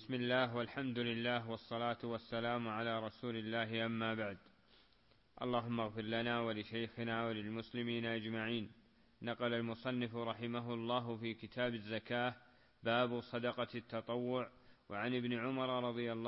بسم الله والحمد لله والصلاة والسلام على رسول الله، أما بعد. اللهم اغفر لنا ولشيخنا وللمسلمين أجمعين. نقل المصنف رحمه الله في كتاب الزكاة باب صدقة التطوع، وعن ابن عمر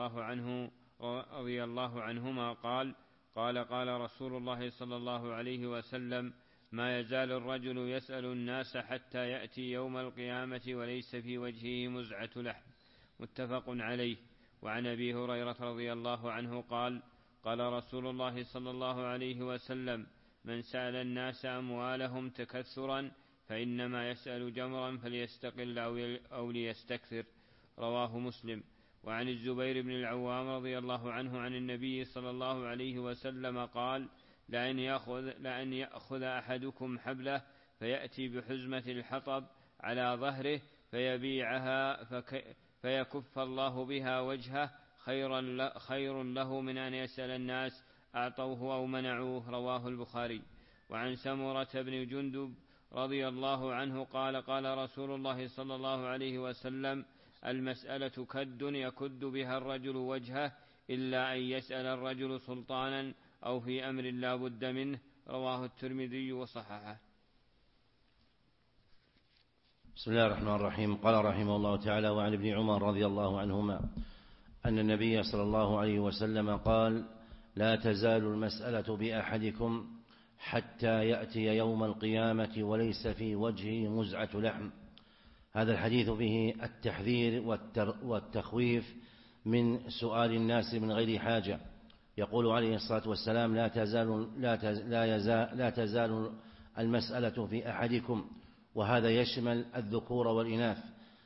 رضي الله عنهما قال رسول الله صلى الله عليه وسلم: ما يزال الرجل يسأل الناس حتى يأتي يوم القيامة وليس في وجهه مزعة لحم. متفق عليه. وعن أبي هريرة رضي الله عنه قال رسول الله صلى الله عليه وسلم: من سأل الناس أموالهم تكثرا فإنما يسأل جمرا فليستقل أو ليستكثر. رواه مسلم. وعن الزبير بن العوام رضي الله عنه عن النبي صلى الله عليه وسلم قال: لأن يأخذ أحدكم حبله فيأتي بحزمة الحطب على ظهره فيبيعها فيكف الله بها وجهه خير له من أن يسأل الناس أعطوه أو منعوه. رواه البخاري. وعن سمرة بن جندب رضي الله عنه قال رسول الله صلى الله عليه وسلم: المسألة كد يكد بها الرجل وجهه إلا أن يسأل الرجل سلطانا أو في أمر لا بد منه. رواه الترمذي وصححه. بسم الله الرحمن الرحيم. قال رحمه الله تعالى: وعن ابن عمر رضي الله عنهما أن النبي صلى الله عليه وسلم قال: لا تزال المسألة بأحدكم حتى يأتي يوم القيامة وليس في وجهه مزعة لحم. هذا الحديث به التحذير والتخويف من سؤال الناس من غير حاجة. يقول عليه الصلاة والسلام: لا تزال المسألة في أحدكم، وهذا يشمل الذكور والإناث،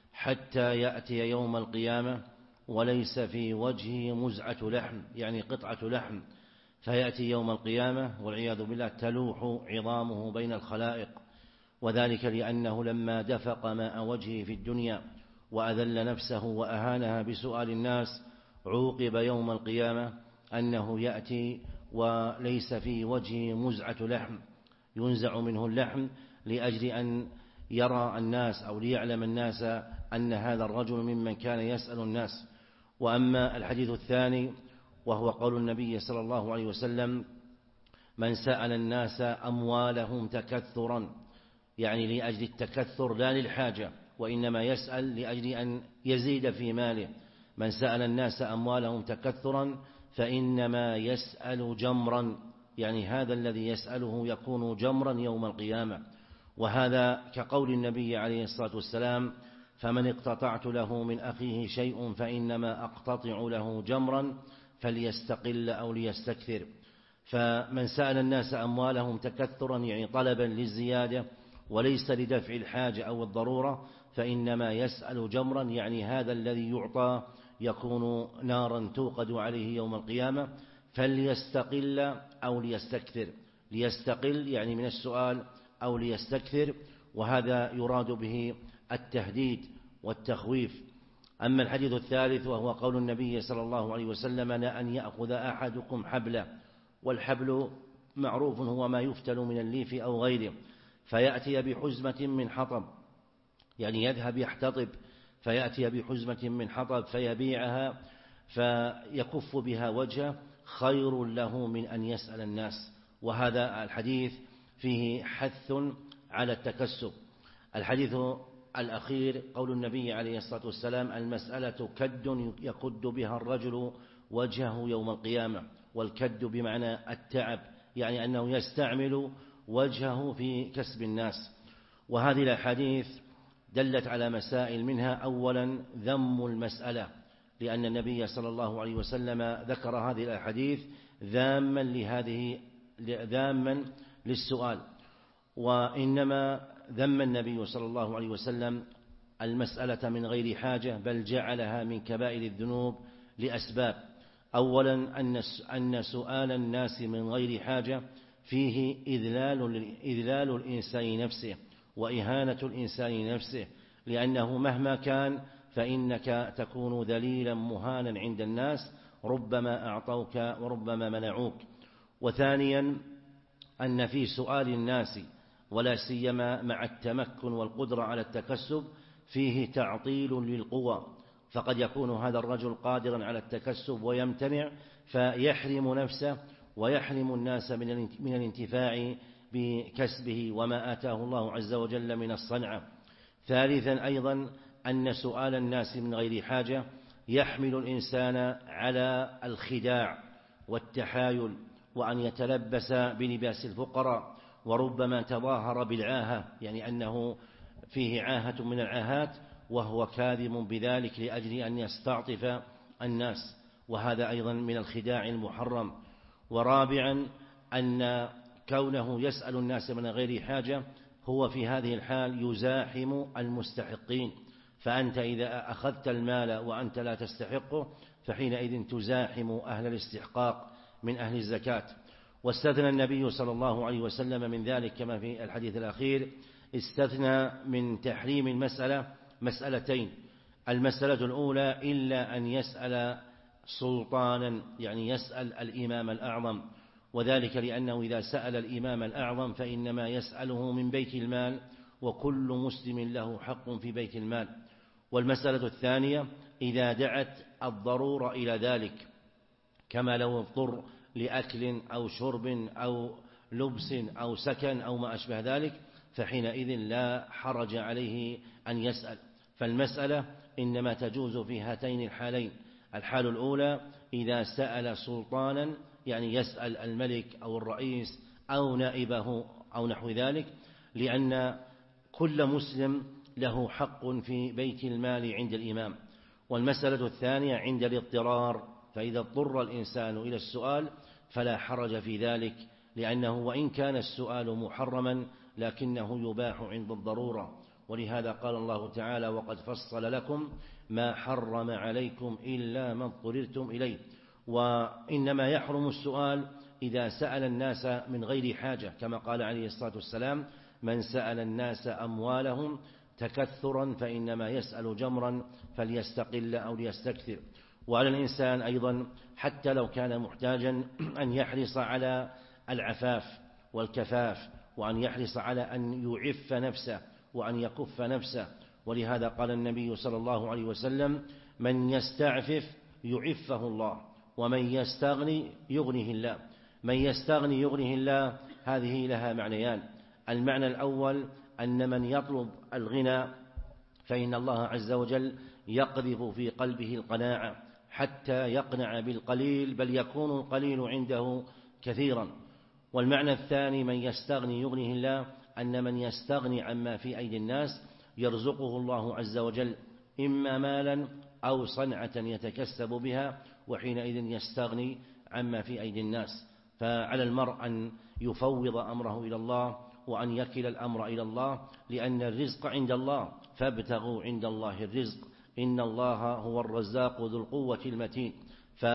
حتى يأتي يوم القيامة وليس في وجهه مزعة لحم، يعني قطعة لحم، فيأتي يوم القيامة والعياذ بالله تلوح عظامه بين الخلائق، وذلك لأنه لما دفق ماء وجهه في الدنيا وأذل نفسه وأهانها بسؤال الناس عوقب يوم القيامة أنه يأتي وليس في وجهه مزعة لحم، ينزع منه اللحم لأجل أن يرى الناس أو ليعلم الناس أن هذا الرجل ممن كان يسأل الناس. وأما الحديث الثاني وهو قول النبي صلى الله عليه وسلم: من سأل الناس أموالهم تكثرا، يعني لأجل التكثر لا للحاجة، وإنما يسأل لأجل أن يزيد في ماله. من سأل الناس أموالهم تكثرا فإنما يسأل جمرا، يعني هذا الذي يسأله يكون جمرا يوم القيامة. وهذا كقول النبي عليه الصلاة والسلام: فمن اقتطعت له من أخيه شيء فإنما أقتطع له جمرا فليستقل أو ليستكثر. فمن سأل الناس أموالهم تكثرا يعني طلبا للزيادة وليس لدفع الحاجة أو الضرورة، فإنما يسأل جمرا، يعني هذا الذي يعطى يكون نارا توقد عليه يوم القيامة، فليستقل أو ليستكثر. ليستقل يعني من السؤال أو ليستكثر، وهذا يراد به التهديد والتخويف. أما الحديث الثالث وهو قول النبي صلى الله عليه وسلم: لأن يأخذ أحدكم حبله، والحبل معروف هو ما يفتل من الليف أو غيره، فيأتي بحزمة من حطب، يعني يذهب يحتطب فيأتي بحزمة من حطب فيبيعها فيكف بها وجهه خير له من أن يسأل الناس. وهذا الحديث فيه حث على التكسب. الحديث الأخير قول النبي عليه الصلاة والسلام: المسألة كد يكد بها الرجل وجهه يوم القيامة. والكد بمعنى التعب، يعني أنه يستعمل وجهه في كسب الناس. وهذه الأحاديث دلت على مسائل، منها أولا ذم المسألة، لأن النبي صلى الله عليه وسلم ذكر هذه الأحاديث ذاما للسؤال، وإنما ذم النبي صلى الله عليه وسلم المسألة من غير حاجة، بل جعلها من كبائر الذنوب لأسباب. أولا أن سؤال الناس من غير حاجة فيه إذلال الإنسان نفسه وإهانة الإنسان نفسه، لأنه مهما كان فإنك تكون ذليلا مهانا عند الناس، ربما أعطوك وربما منعوك. وثانيا أن في سؤال الناس ولا سيما مع التمكن والقدرة على التكسب فيه تعطيل للقوى، فقد يكون هذا الرجل قادرا على التكسب ويمتنع فيحرم نفسه ويحرم الناس من الانتفاع بكسبه وما آتاه الله عز وجل من الصنعة. ثالثا أيضا أن سؤال الناس من غير حاجة يحمل الإنسان على الخداع والتحايل وأن يتلبس بلباس الفقراء، وربما تظاهر بالعاهة، يعني أنه فيه عاهة من العاهات وهو كاذب بذلك لأجل أن يستعطف الناس، وهذا أيضا من الخداع المحرم. ورابعا أن كونه يسأل الناس من غير حاجة هو في هذه الحال يزاحم المستحقين، فأنت إذا أخذت المال وأنت لا تستحقه فحينئذ تزاحم أهل الاستحقاق من أهل الزكاة. واستثنى النبي صلى الله عليه وسلم من ذلك كما في الحديث الأخير، استثنى من تحريم المسألة مسألتين: المسألة الأولى إلا أن يسأل سلطانا، يعني يسأل الإمام الأعظم، وذلك لأنه إذا سأل الإمام الأعظم فإنما يسأله من بيت المال، وكل مسلم له حق في بيت المال. والمسألة الثانية إذا دعت الضرورة إلى ذلك، كما لو اضطر لأكل أو شرب أو لبس أو سكن أو ما أشبه ذلك، فحينئذ لا حرج عليه أن يسأل. فالمسألة إنما تجوز في هاتين الحالين: الحال الأولى إذا سأل سلطانا، يعني يسأل الملك أو الرئيس أو نائبه أو نحو ذلك، لأن كل مسلم له حق في بيت المال عند الإمام. والمسألة الثانية عند الاضطرار، فإذا اضطر الإنسان إلى السؤال فلا حرج في ذلك، لأنه وإن كان السؤال محرما لكنه يباح عند الضرورة. ولهذا قال الله تعالى: وقد فصل لكم ما حرم عليكم إلا ما اضطررتم إليه. وإنما يحرم السؤال إذا سأل الناس من غير حاجة، كما قال عليه الصلاة والسلام: من سأل الناس أموالهم تكثرا فإنما يسأل جمرا فليستقل أو ليستكثر. وعلى الإنسان أيضا حتى لو كان محتاجا أن يحرص على العفاف والكفاف، وأن يحرص على أن يعف نفسه وأن يكف نفسه. ولهذا قال النبي صلى الله عليه وسلم: من يستعفف يعفه الله، ومن يستغني يغنيه الله. من يستغني يغنيه الله، هذه لها معنيان: المعنى الأول أن من يطلب الغنى فإن الله عز وجل يقذف في قلبه القناعة حتى يقنع بالقليل، بل يكون القليل عنده كثيرا. والمعنى الثاني من يستغني يغنيه الله، أن من يستغني عما في أيدي الناس يرزقه الله عز وجل إما مالا أو صنعة يتكسب بها، وحينئذ يستغني عما في أيدي الناس. فعلى المرء أن يفوض أمره إلى الله وأن يكل الأمر إلى الله، لأن الرزق عند الله، فابتغوا عند الله الرزق إن الله هو الرزاق ذو القوة المتين.